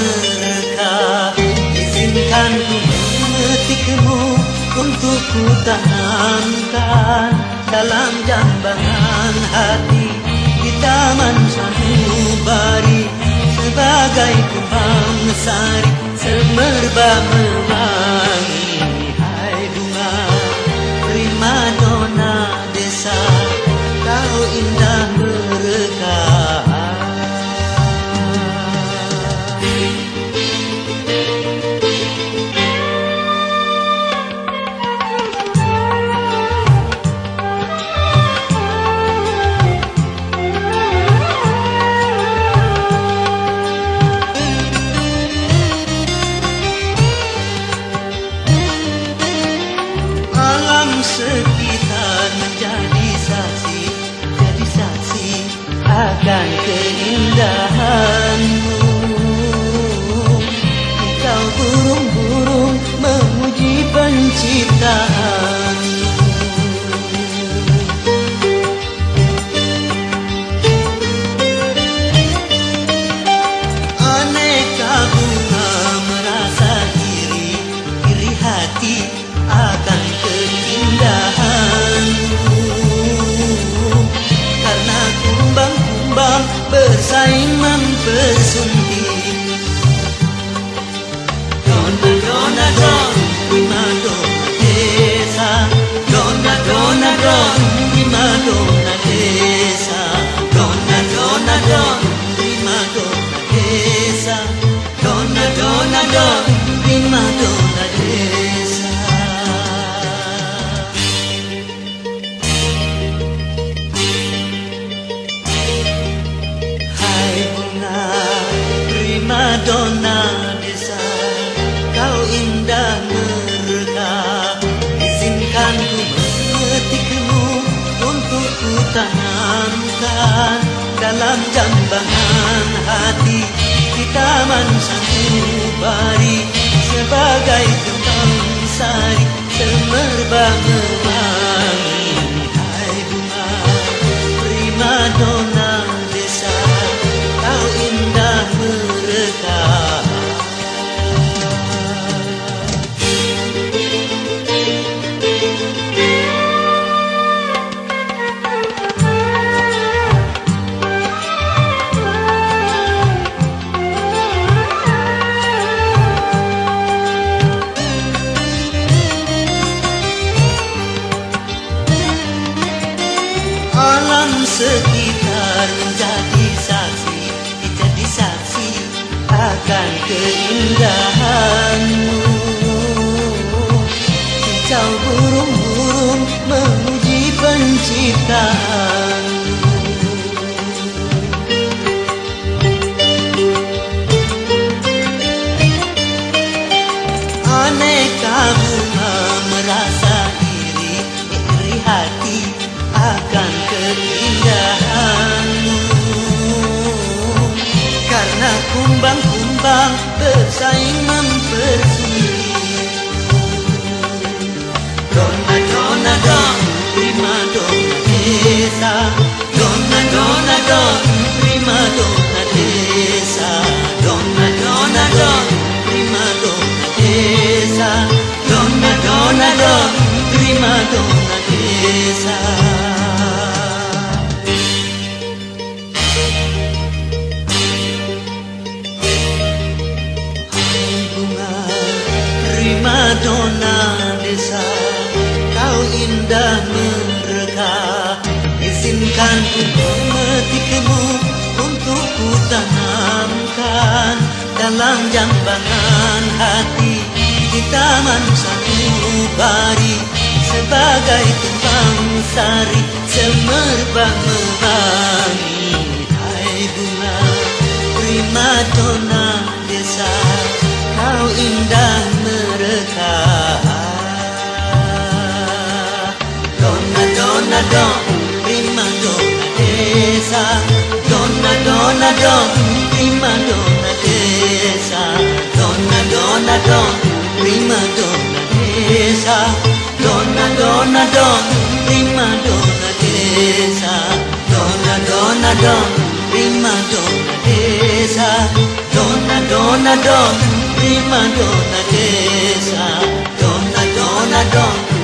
mereka. Izinkan ku memetikmu untuk ku tanamkan dalam jambangan hati di taman sanubari, sebagai kembang sari semerbak mewangi. Hai bunga primadona desa, kau indah merekah. Sekitar menjadi saksi, jadi saksi akan keindahanmu. Kau burung-burung memuji penciptaanmu. Aneka bunga merasa iri hati akan keindahanmu, karena kumbang-kumbang bersaing mempersunting. Dona dona don, primadona desa. Dona dona don, primadona desa. Dona dona don, primadona desa. Dona dona don, primadona desa. Primadona desa, kau indah merekah. Izinkan ku memetikmu untuk ku tanamkan dalam jambangan hati di taman sanubari, sebagai kembang sari semerbak mewangi. Hai bunga primadona desa, kau indah merekah. Alam sekitar menjadi saksi, jadi saksi akan keindahanmu. Kicau burung-burung memuji penciptaanmu. Aneka bunga merasa iri hati akan keindahanmu, karena kumbang-kumbang bersaing mempersunting. Dona dona don, primadona desa. Dona dona don, primadona desa. Dona dona don, primadona desa. Dona dona don, primadona desa. Primadona desa, kau indah merekah. Izinkan ku memetikmu untuk ku tanamkan dalam jambangan hati di taman sanubari, sebagai kembang sari semerbak mewangi. Hai bunga primadona desa, kau indah merekah. Dona dona don, primadona desa. Dona dona don, primadona desa. Dona dona don, primadona desa. Dona dona don, primadona desa. Dona dona don, primadona desa. Dona dona donna, donna, prima donna tesa, donna, donna, donna.